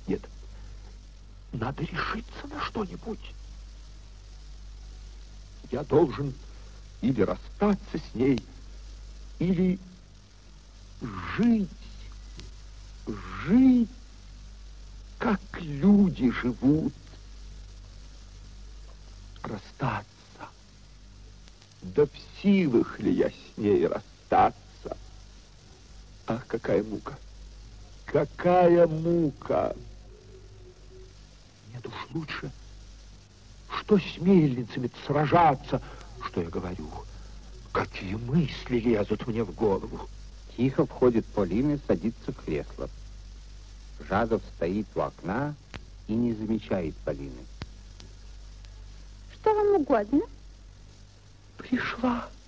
Нет, надо решиться на что-нибудь. Я должен или расстаться с ней, или жить, как люди живут. Расстаться. Да в силах ли я с ней расстаться? Ах, какая мука! Какая мука! Нет уж лучше, что с мельницами сражаться, что я говорю. Какие мысли лезут мне в голову. Тихо входит Полина и садится в кресло. Жадов стоит у окна и не замечает Полины. Что вам угодно? Пришла.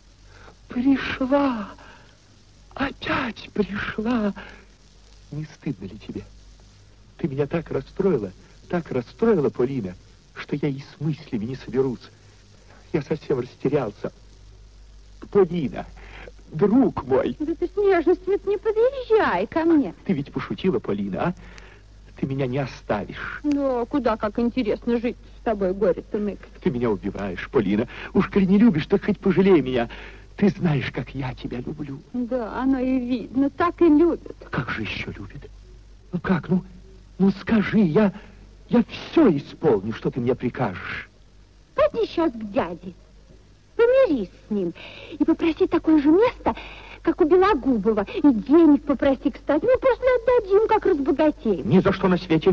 Опять пришла. Не стыдно ли тебе? Ты меня так расстроила, Полина, что я и с мыслями не соберусь. Я совсем растерялся. Полина, друг мой. Да ты с нежностью не подъезжай ко мне. Ты ведь пошутила, Полина, а? Ты меня не оставишь. Да, куда как интересно жить с тобой, горе-то ныкать. Ты меня убиваешь, Полина. Уж коли не любишь, так хоть пожалей меня. Ты знаешь, как я тебя люблю. Да, оно и видно, так и любит. Как же еще любит? Ну как, ну скажи, я все исполню, что ты мне прикажешь. Пойди сейчас к дяде, помирись с ним и попроси такое же место, как у Белогубова, и денег попроси, кстати. Мы после отдадим, как разбогатеем. Ни за что на свете,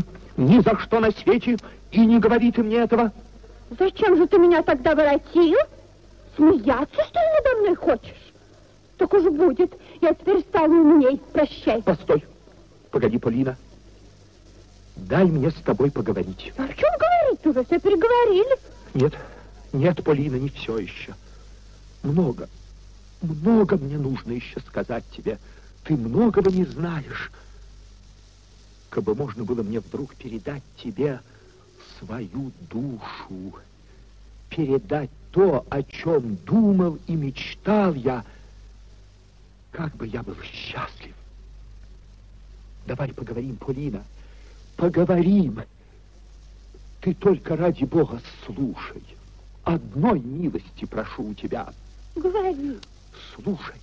и не говори ты мне этого. Зачем же ты меня тогда воротил? Смеяться, что ли, надо мной хочешь? Так уж будет, я теперь стану умней. Прощай. Постой, погоди, Полина. Дай мне с тобой поговорить. А в чем говорить уже? Все переговорили. Нет, Полина, не все еще. Много мне нужно еще сказать тебе. Ты многого не знаешь. Кабы можно было мне вдруг передать тебе свою душу, передать то, о чем думал и мечтал я, как бы я был счастлив. Давай поговорим, Полина, поговорим. Ты только ради Бога слушай. Одной милости прошу у тебя. Говори. Слушай.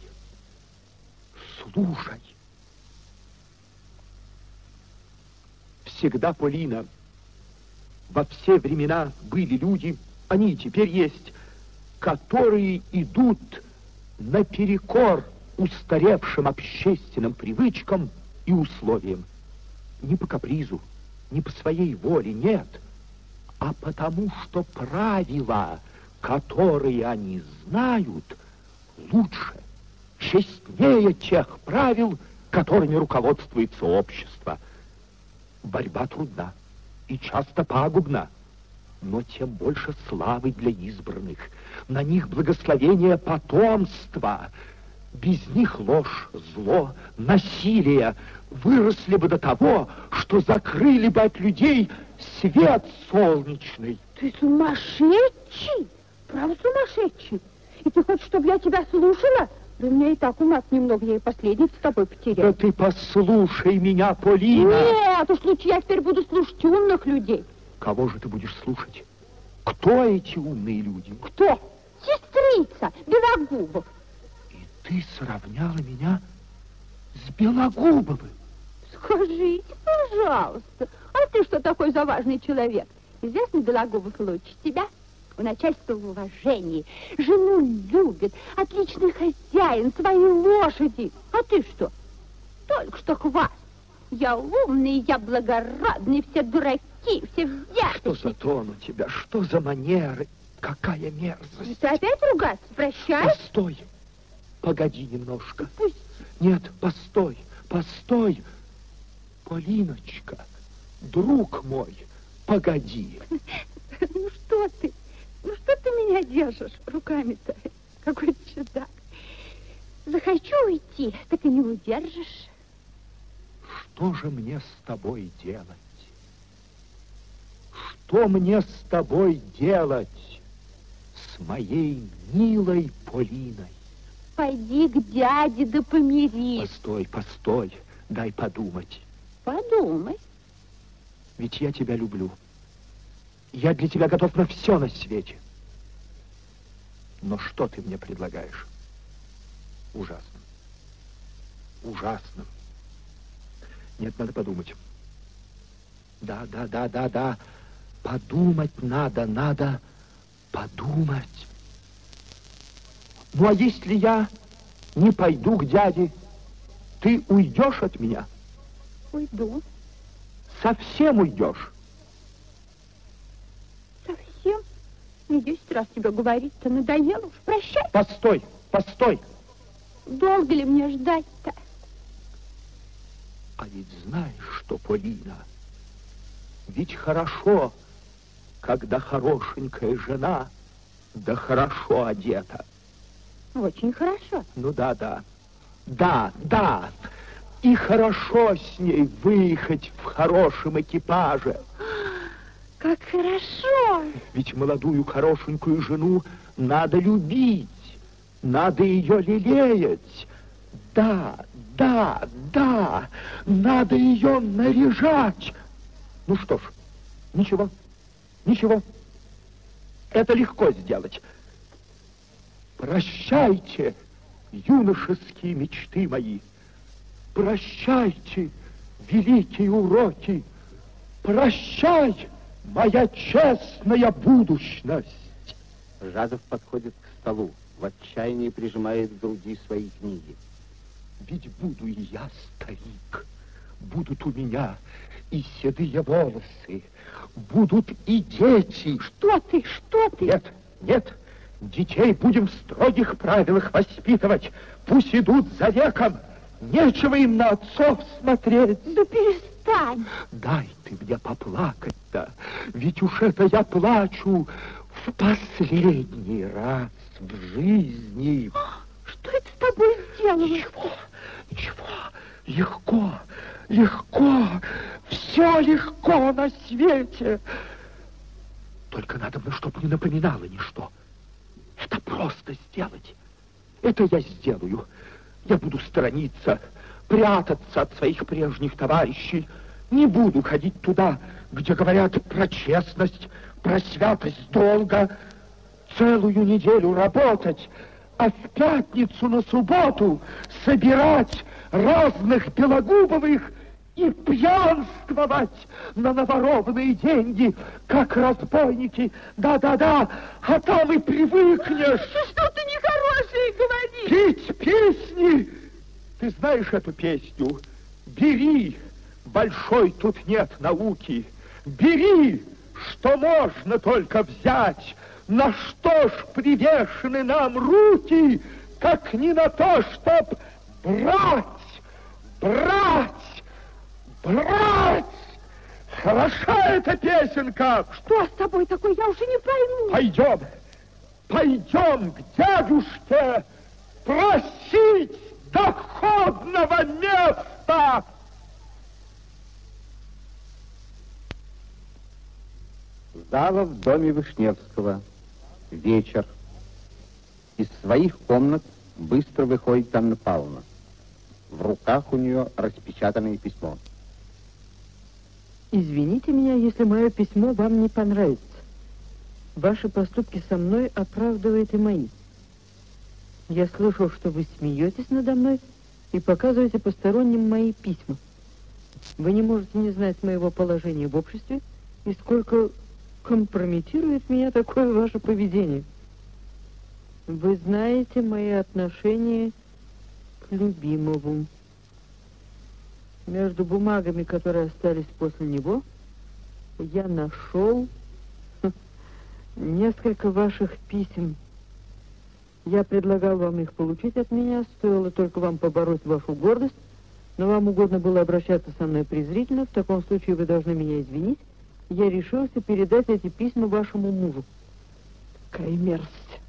Всегда, Полина, во все времена были люди, они и теперь есть, которые идут наперекор устаревшим общественным привычкам и условиям. Не по капризу, не по своей воле, нет, а потому что правила, которые они знают, лучше, честнее тех правил, которыми руководствуется общество. Борьба трудна и часто пагубна, но тем больше славы для избранных. На них благословение потомства. Без них ложь, зло, насилие выросли бы до того, что закрыли бы от людей свет солнечный. Ты сумасшедший? Право сумасшедший? И ты хочешь, чтобы я тебя слушала? Да у меня и так у нас немного, я и последницу с тобой потеряла. Да ты послушай меня, Полина. Нет, уж лучше я теперь буду слушать умных людей. Кого же ты будешь слушать? Кто эти умные люди? Кто? Сестрица Белогубов. И ты сравняла меня с Белогубовым? Скажите, пожалуйста, а ты что такой за важный человек? Известно, Белогубов лучше тебя. У начальства в уважении, жену любит, отличный хозяин, свои лошади. А ты что? Только что хваст. Я умный, я благородный, все дураки, все взяточники. Что за тон у тебя, что за манеры, какая мерзость. Ты опять ругаться? Прощай. Постой, погоди немножко. Пусть. Нет, постой. Полиночка, друг мой, погоди. Ну что ты? Ну что ты меня держишь руками-то? Какой чудак. Захочу уйти, так и не удержишь. Что же мне с тобой делать? Что мне с тобой делать, с моей милой Полиной? Пойди к дяде, да помирись. Постой, дай подумать. Подумай. Постой, постой. Ну что ты меня держишь руками-то? Какой чудак. Захочу уйти, так и не удержишь. Что же мне с тобой делать? С моей милой Полиной? Пойди к дяде, да помирись. Постой. Ведь я тебя люблю. Я для тебя готов на все на свете. Но что ты мне предлагаешь? Ужасно. Ужасно. Нет, надо подумать. Да. Подумать надо подумать. Ну, а если я не пойду к дяде, ты уйдешь от меня? Уйду. Совсем уйдешь? Совсем? Не 10 раз тебе говорить-то надоело уж. Прощай. Постой. Долго ли мне ждать-то? А ведь знаешь что, Полина, ведь хорошо, когда хорошенькая жена, да хорошо одета. Очень хорошо. Ну да. И хорошо с ней выехать в хорошем экипаже. Как хорошо! Ведь молодую хорошенькую жену надо любить, надо ее лелеять. Да, надо ее наряжать. Ну что ж, ничего. Это легко сделать. Прощайте, юношеские мечты мои. Прощайте, великие уроки. Прощай, моя честная будущность. Жадов подходит к столу, в отчаянии прижимает к груди свои книги. Ведь буду и я старик, будут у меня и седые волосы, будут и дети. Что ты? Нет, детей будем в строгих правилах воспитывать. Пусть идут за веком, нечего им на отцов смотреть. Да перестань. Дай ты мне поплакать-то, ведь уж это я плачу в последний раз в жизни. Что это с тобой сделалось? Ничего. Легко. Все легко на свете. Только надо бы, чтобы не напоминало ничто. Это просто сделать. Это я сделаю. Я буду сторониться, прятаться от своих прежних товарищей. Не буду ходить туда, где говорят про честность, про святость долга. Целую неделю работать, а в пятницу на субботу собирать разных белогубовых и пьянствовать на наворованные деньги, как разбойники. Да, а там и привыкнешь. Что ты нехорошее говоришь? Петь песни. Ты знаешь эту песню? Бери, большой тут нет науки. Бери, что можно только взять. На что ж привешены нам руки, как не на то, чтоб брать. Хороша эта песенка. Что с тобой такое? Я уже не пойму. Пойдем к дядюшке просить доходного места. Зала в доме Вышневского. Вечер. Из своих комнат быстро выходит Анна Павловна. В руках у нее распечатанное письмо. Извините меня, если мое письмо вам не понравится. Ваши поступки со мной оправдывают и мои. Я слышал, что вы смеетесь надо мной и показываете посторонним мои письма. Вы не можете не знать моего положения в обществе и сколько компрометирует меня такое ваше поведение. Вы знаете мои отношения к любимому. Между бумагами, которые остались после него, я нашел несколько ваших писем. Я предлагал вам их получить от меня, стоило только вам побороть вашу гордость, но вам угодно было обращаться со мной презрительно. В таком случае вы должны меня извинить. Я решился передать эти письма вашему мужу. Какая мерзость.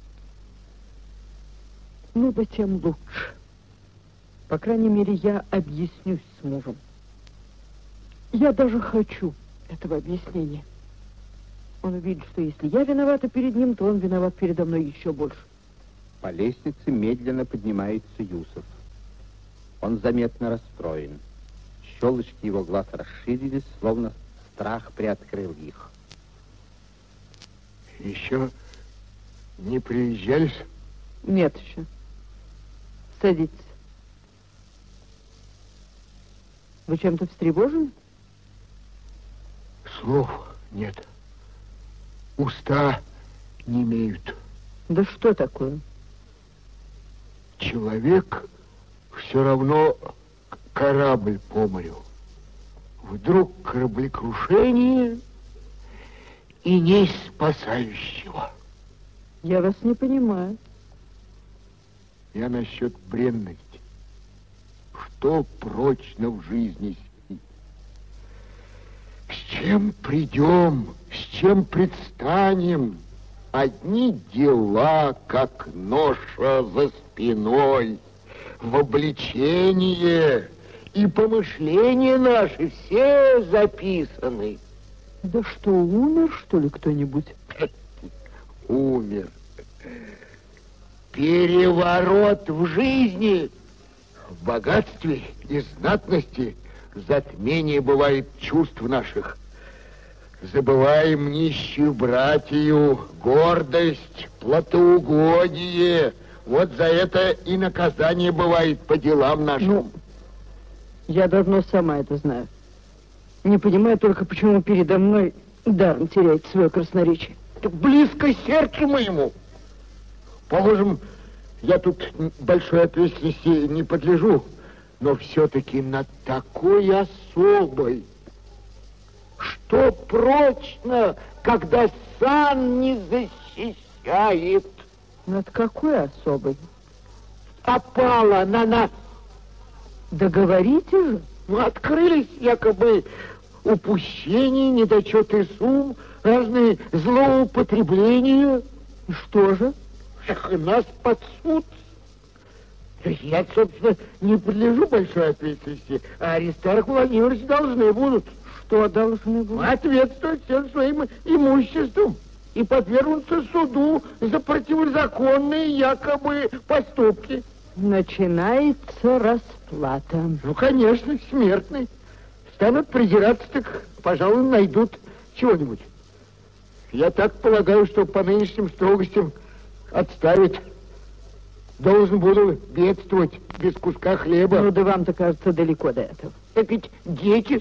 Ну да тем лучше. По крайней мере, я объяснюсь с мужем. Я даже хочу этого объяснения. Он увидит, что если я виновата перед ним, то он виноват передо мной еще больше. По лестнице медленно поднимается Юсов. Он заметно расстроен. Щелочки его глаз расширились, словно Страх приоткрыл их. Еще не приезжались? Нет еще. Садитесь. Вы чем-то встревожены? Слов нет. Уста не имеют. Да что такое? Человек все равно корабль по морю. Вдруг кораблекрушение и не спасающего. Я вас не понимаю. Я насчет бренности. Что прочно в жизни сидит? С чем придем, с чем предстанем? Одни дела, как ноша за спиной, в обличение, и помышления наши все записаны. Да что, умер, что ли, кто-нибудь? Умер. Переворот в жизни, в богатстве и знатности затмение бывает чувств наших. Забываем нищую братью, гордость, плотоугодие. Вот за это и наказание бывает по делам нашим. Ну, я давно сама это знаю. Не понимаю только, почему передо мной даром теряет свое красноречие. Так близко сердцу моему. Положим, я тут большой ответственности не подлежу, но все-таки над такой особой, что прочно, когда сан не защищает. Над какой особой? Опала на нас. Да говорите же. Ну, открылись якобы упущения, недочеты сумм, разные злоупотребления. И что же? Эх, нас под суд. Я, собственно, не подлежу большой ответственности, а Аристарх Владимирович должны будут. Что должны будут? Ответствовать всем своим имуществом и подвергнуться суду за противозаконные якобы поступки. Начинается расплата. Ну, конечно, смертный. Станут придираться, так, пожалуй, найдут чего-нибудь. Я так полагаю, что по нынешним строгостям отставить. Должен буду бедствовать без куска хлеба. Ну, да вам-то, кажется, далеко до этого. Так ведь дети.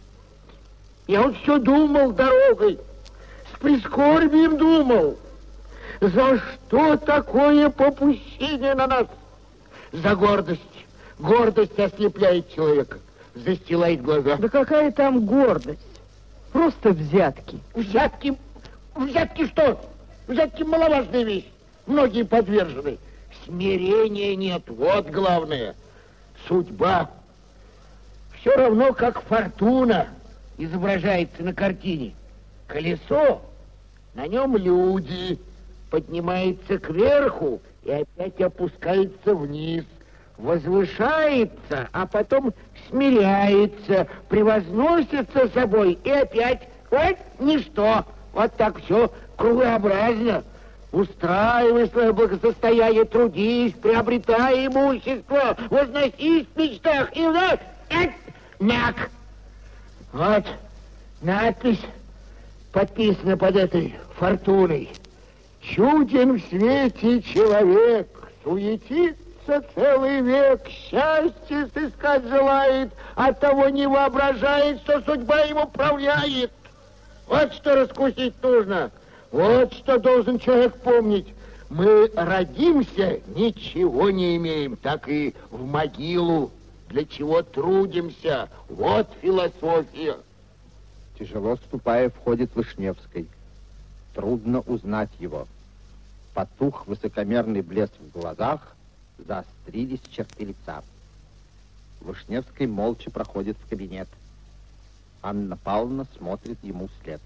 Я вот все думал дорогой, с прискорбием думал. За что такое попущение на нас? За гордость. Гордость ослепляет человека, застилает глаза. Да какая там гордость? Просто взятки. Взятки? Взятки что? Взятки маловажная вещь. Многие подвержены. Смирения нет, вот главное. Судьба. Все равно, как фортуна изображается на картине. Колесо, на нем люди, поднимается кверху и опять опускается вниз. Возвышается, а потом смиряется, превозносится собой и опять, вот, ничто. Вот так все кругообразно. Устраивай свое благосостояние, трудись, приобретай имущество, возносись в мечтах и вновь, мяк. Вот, надпись подписана под этой фортуной. Чуден в свете человек, суетится целый век, счастье сыскать желает, оттого не воображает, что судьба ему управляет. Вот что раскусить нужно. Вот что должен человек помнить. Мы родимся, ничего не имеем, так и в могилу. Для чего трудимся? Вот философия. Тяжело ступая, входит Вышневский. Трудно узнать его. Потух высокомерный блеск в глазах, заострились черты лица. Вышневский молча проходит в кабинет. Анна Павловна смотрит ему вслед.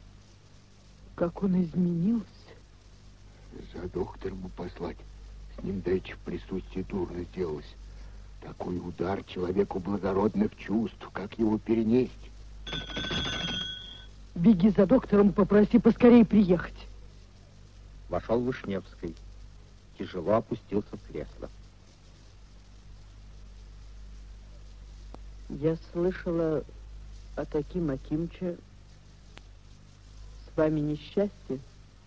Как он изменился. За доктором послать. С ним давеча в присутствии дурно сделалось. Такой удар человеку благородных чувств, как его перенести? Беги за доктором, попроси поскорее приехать. Вошел Вышневский. Тяжело опустился в кресло. Я слышала о Аким Акимовиче, с вами несчастье,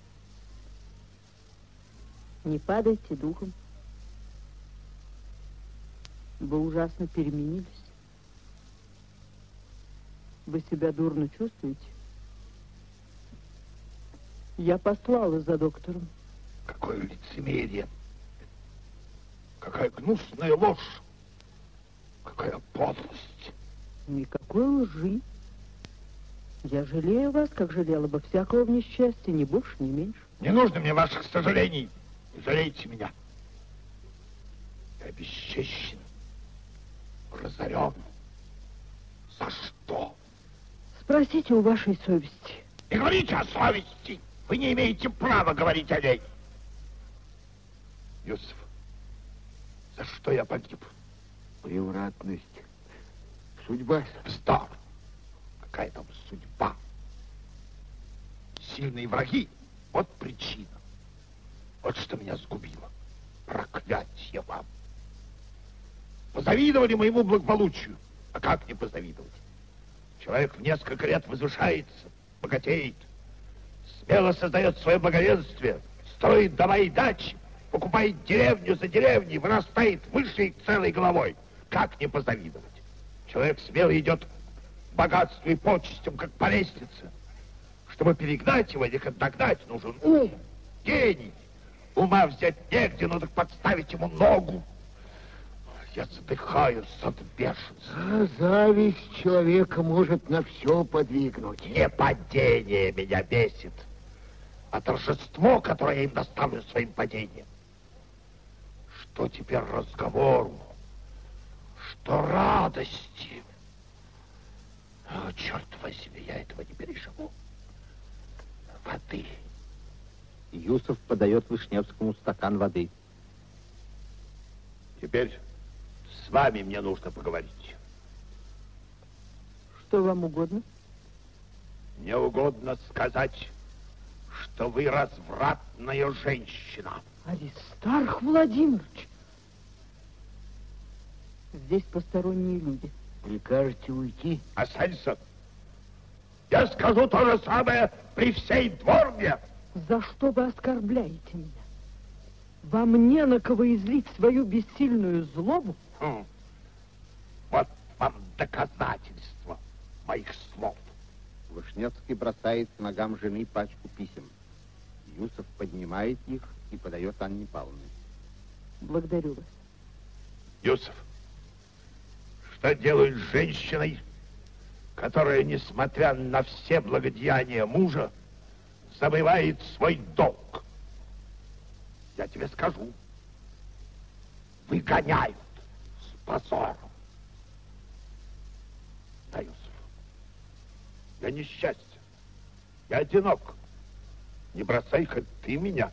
не падайте духом. Вы ужасно переменились. Вы себя дурно чувствуете? Я послала за доктором. Какое лицемерие! Какая гнусная ложь! Какая подлость! Никакой лжи. Я жалею вас, как жалела бы всякого в несчастье, ни больше, ни меньше. Не нужно мне ваших сожалений. Не жалейте меня. Я обесчещен, разорен. За что? Спросите у вашей совести. Не говорите о совести. Вы не имеете права говорить о ней. Юсуф, за что я погиб? Превратность. Судьба. Вздор. Какая там судьба? Сильные враги. Вот причина. Вот что меня сгубило. Проклятье вам. Позавидовали моему благополучию. А как не позавидовать? Человек в несколько лет возвышается, богатеет, смело создает свое благоденствие, строит дома и дачи, покупает деревню за деревней, вырастает выше их целой головой. Как не позавидовать? Человек смело идет к богатству и почестям, как по лестнице. Чтобы перегнать его или догнать, нужен ум, гений. Ума взять негде, но так подставить ему ногу. Я задыхаюсь от бешенства. А зависть человека может на все подвигнуть. Не падение меня бесит, а торжество, которое я им доставлю своим падением. Что теперь разговору? Что радости? О, черт возьми, я этого не переживу. Воды. Юсуф подает Вышневскому стакан воды. Теперь с вами мне нужно поговорить. Что вам угодно? Мне угодно сказать, что вы развратная женщина. Аристарх Владимирович! Здесь посторонние люди. Прикажете уйти? Останься. Я скажу то же самое при всей дворне. За что вы оскорбляете меня? Вам не на кого излить свою бессильную злобу? Вот вам доказательство моих слов. Вышневский бросает к ногам жены пачку писем. Юсуф поднимает их и подает Анне Павловне. Благодарю вас. Юсуф, что делают с женщиной, которая, несмотря на все благодеяния мужа, забывает свой долг? Я тебе скажу. Выгоняют с позором. Да, Юсуф, я несчастен. Я одинок. Не бросай хоть ты меня.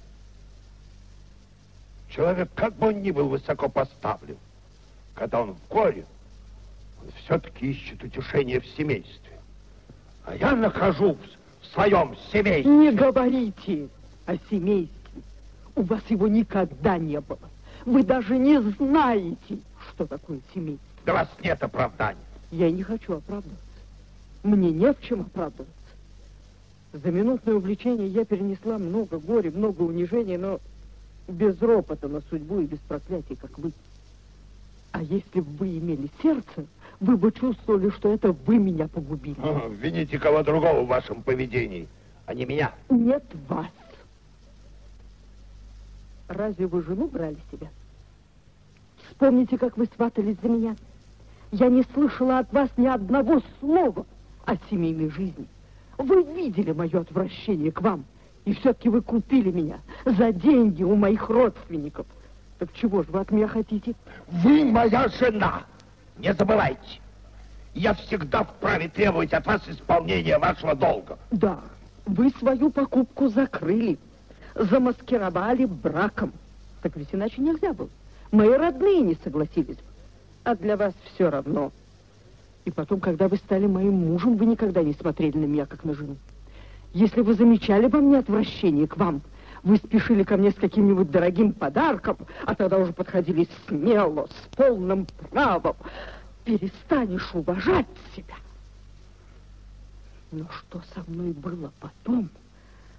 Человек, как бы он ни был высоко поставлен, когда он в горе, он все-таки ищет утешение в семействе. А я нахожу в своем семействе. Не говорите о семействе. У вас его никогда не было. Вы даже не знаете, что такое семейство. Для вас нет оправдания. Я не хочу оправдываться. Мне не в чем оправдываться. За минутное увлечение я перенесла много горя, много унижений, но без ропота на судьбу и без проклятий, как вы. А если бы вы имели сердце, вы бы чувствовали, что это вы меня погубили. Вините кого другого в вашем поведении, а не меня. Нет вас. Разве вы жену брали себя? Вспомните, как вы сватались за меня. Я не слышала от вас ни одного слова о семейной жизни. Вы видели мое отвращение к вам, и все-таки вы купили меня за деньги у моих родственников. Так чего же вы от меня хотите? Вы моя жена, не забывайте. Я всегда вправе требовать от вас исполнения вашего долга. Да, вы свою покупку закрыли, замаскировали браком. Так ведь иначе нельзя было. Мои родные не согласились бы. А для вас все равно. И потом, когда вы стали моим мужем, вы никогда не смотрели на меня, как на жену. Если вы замечали во мне отвращение к вам, вы спешили ко мне с каким-нибудь дорогим подарком, а тогда уже подходили смело, с полным правом. Перестанешь уважать себя. Но что со мной было потом...